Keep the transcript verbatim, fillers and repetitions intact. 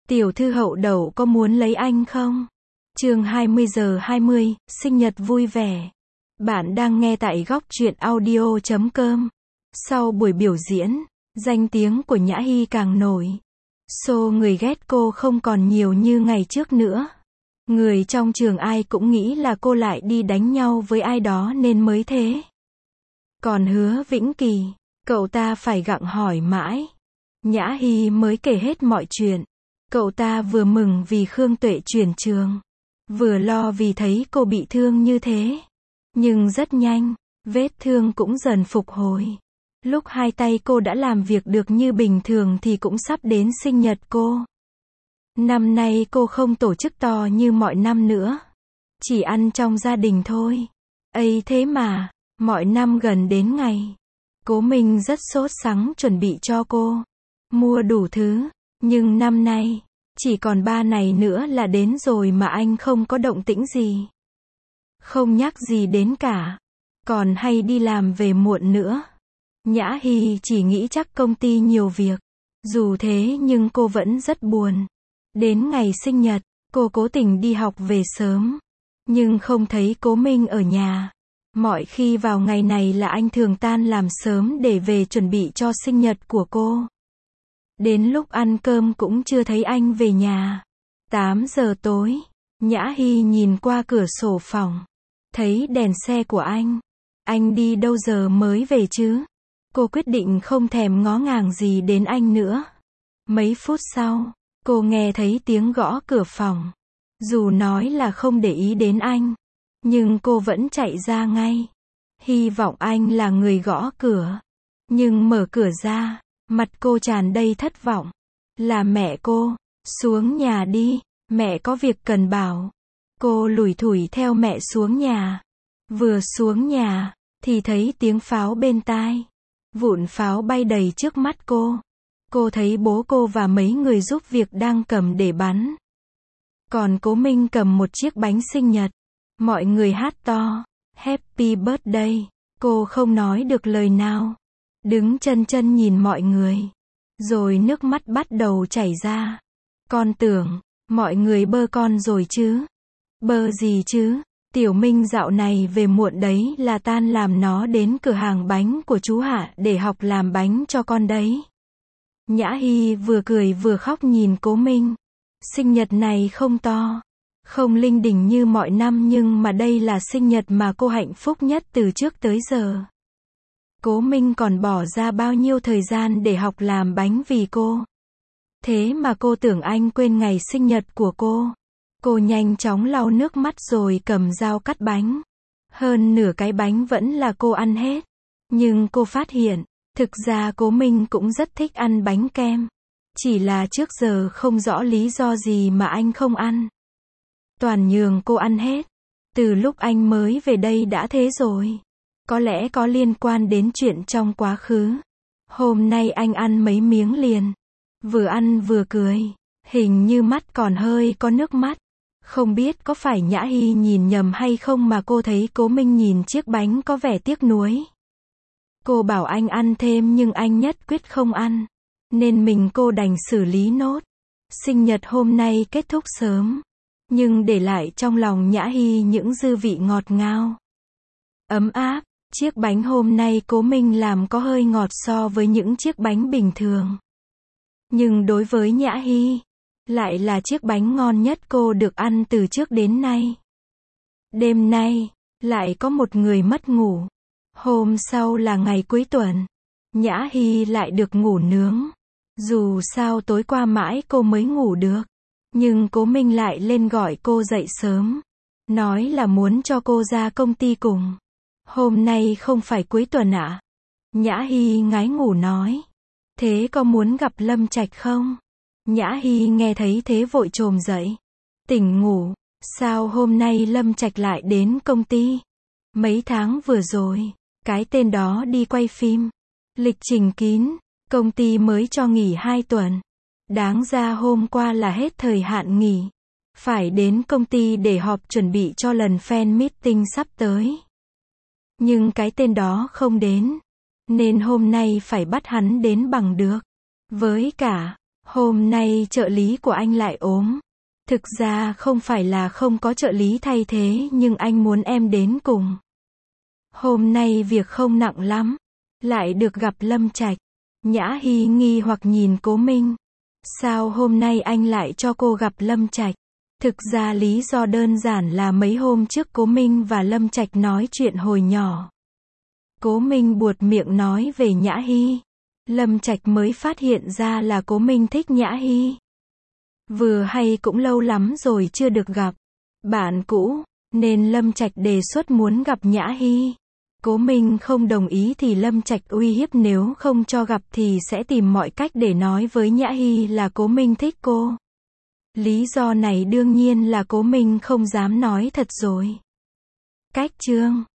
Tiểu thư Hậu Đậu có muốn lấy anh không? Chương hai mươi giờ hai mươi, sinh nhật vui vẻ. Bạn đang nghe tại góc truyện audio chấm com. Sau buổi biểu diễn, danh tiếng của Nhã Hy càng nổi. Xô người ghét cô không còn nhiều như ngày trước nữa. Người trong trường ai cũng nghĩ là cô lại đi đánh nhau với ai đó nên mới thế. Còn Hứa Vĩnh Kỳ, cậu ta phải gặng hỏi mãi. Nhã Hy mới kể hết mọi chuyện. Cậu ta vừa mừng vì Khương Tuệ chuyển trường, vừa lo vì thấy cô bị thương như thế. Nhưng rất nhanh, vết thương cũng dần phục hồi. Lúc hai tay cô đã làm việc được như bình thường thì cũng sắp đến sinh nhật cô. Năm nay cô không tổ chức to như mọi năm nữa. Chỉ ăn trong gia đình thôi. Ấy thế mà, mọi năm gần đến ngày, Cố Minh rất sốt sắng chuẩn bị cho cô. Mua đủ thứ, nhưng năm nay, chỉ còn ba ngày nữa là đến rồi mà anh không có động tĩnh gì. Không nhắc gì đến cả. Còn hay đi làm về muộn nữa. Nhã Hy chỉ nghĩ chắc công ty nhiều việc. Dù thế nhưng cô vẫn rất buồn. Đến ngày sinh nhật, cô cố tình đi học về sớm. Nhưng không thấy Cố Minh ở nhà. Mọi khi vào ngày này là anh thường tan làm sớm để về chuẩn bị cho sinh nhật của cô. Đến lúc ăn cơm cũng chưa thấy anh về nhà. tám giờ tối, Nhã Hy nhìn qua cửa sổ phòng. Thấy đèn xe của anh. Anh đi đâu giờ mới về chứ? Cô quyết định không thèm ngó ngàng gì đến anh nữa. Mấy phút sau, cô nghe thấy tiếng gõ cửa phòng. Dù nói là không để ý đến anh, nhưng cô vẫn chạy ra ngay. Hy vọng anh là người gõ cửa. Nhưng mở cửa ra, mặt cô tràn đầy thất vọng. Là mẹ cô. Xuống nhà đi, mẹ có việc cần bảo. Cô lủi thủi theo mẹ xuống nhà. Vừa xuống nhà, thì thấy tiếng pháo bên tai. Vụn pháo bay đầy trước mắt cô. Cô thấy bố cô và mấy người giúp việc đang cầm để bắn. Còn Cố Minh cầm một chiếc bánh sinh nhật. Mọi người hát to, Happy Birthday. Cô không nói được lời nào. Đứng chân chân nhìn mọi người. Rồi nước mắt bắt đầu chảy ra. Con tưởng, mọi người bơ con rồi chứ. Bơ gì chứ? Tiểu Minh dạo này về muộn đấy là tan làm nó đến cửa hàng bánh của chú Hạ để học làm bánh cho con đấy. Nhã Hy vừa cười vừa khóc nhìn Cố Minh. Sinh nhật này không to, không linh đình như mọi năm nhưng mà đây là sinh nhật mà cô hạnh phúc nhất từ trước tới giờ. Cố Minh còn bỏ ra bao nhiêu thời gian để học làm bánh vì cô. Thế mà cô tưởng anh quên ngày sinh nhật của cô. Cô nhanh chóng lau nước mắt rồi cầm dao cắt bánh. Hơn nửa cái bánh vẫn là cô ăn hết. Nhưng cô phát hiện, thực ra Cố Minh cũng rất thích ăn bánh kem. Chỉ là trước giờ không rõ lý do gì mà anh không ăn. Toàn nhường cô ăn hết. Từ lúc anh mới về đây đã thế rồi. Có lẽ có liên quan đến chuyện trong quá khứ. Hôm nay anh ăn mấy miếng liền. Vừa ăn vừa cười. Hình như mắt còn hơi có nước mắt. Không biết có phải Nhã Hy nhìn nhầm hay không mà cô thấy Cố Minh nhìn chiếc bánh có vẻ tiếc nuối. Cô bảo anh ăn thêm nhưng anh nhất quyết không ăn. Nên mình cô đành xử lý nốt. Sinh nhật hôm nay kết thúc sớm. Nhưng để lại trong lòng Nhã Hy những dư vị ngọt ngào. Ấm áp. Chiếc bánh hôm nay Cố Minh làm có hơi ngọt so với những chiếc bánh bình thường. Nhưng đối với Nhã Hy, lại là chiếc bánh ngon nhất cô được ăn từ trước đến nay. Đêm nay, lại có một người mất ngủ. Hôm sau là ngày cuối tuần. Nhã Hy lại được ngủ nướng. Dù sao tối qua mãi cô mới ngủ được. Nhưng Cố Minh lại lên gọi cô dậy sớm. Nói là muốn cho cô ra công ty cùng. Hôm nay không phải cuối tuần ạ? À? Nhã Hy ngái ngủ nói. Thế có muốn gặp Lâm Trạch không? Nhã Hy nghe thấy thế vội chồm dậy. Tỉnh ngủ. Sao hôm nay Lâm Trạch lại đến công ty? Mấy tháng vừa rồi, cái tên đó đi quay phim. Lịch trình kín. Công ty mới cho nghỉ hai tuần. Đáng ra hôm qua là hết thời hạn nghỉ. Phải đến công ty để họp chuẩn bị cho lần fan meeting sắp tới. Nhưng cái tên đó không đến. Nên hôm nay phải bắt hắn đến bằng được. Với cả, Hôm nay trợ lý của anh lại ốm. Thực ra không phải là không có trợ lý thay thế nhưng anh muốn em đến cùng. Hôm nay việc không nặng lắm. Lại được gặp Lâm Trạch. Nhã Hy nghi hoặc nhìn Cố Minh. Sao hôm nay anh lại cho cô gặp Lâm Trạch? Thực ra lý do đơn giản là mấy hôm trước Cố Minh và Lâm Trạch nói chuyện hồi nhỏ. Cố Minh buột miệng nói về Nhã Hy. Lâm Trạch mới phát hiện ra là Cố Minh thích Nhã Hy. Vừa hay cũng lâu lắm rồi chưa được gặp. Bạn cũ, nên Lâm Trạch đề xuất muốn gặp Nhã Hy. Cố Minh không đồng ý thì Lâm Trạch uy hiếp nếu không cho gặp thì sẽ tìm mọi cách để nói với Nhã Hy là Cố Minh thích cô. Lý do này đương nhiên là Cố Minh không dám nói thật rồi. Cách chương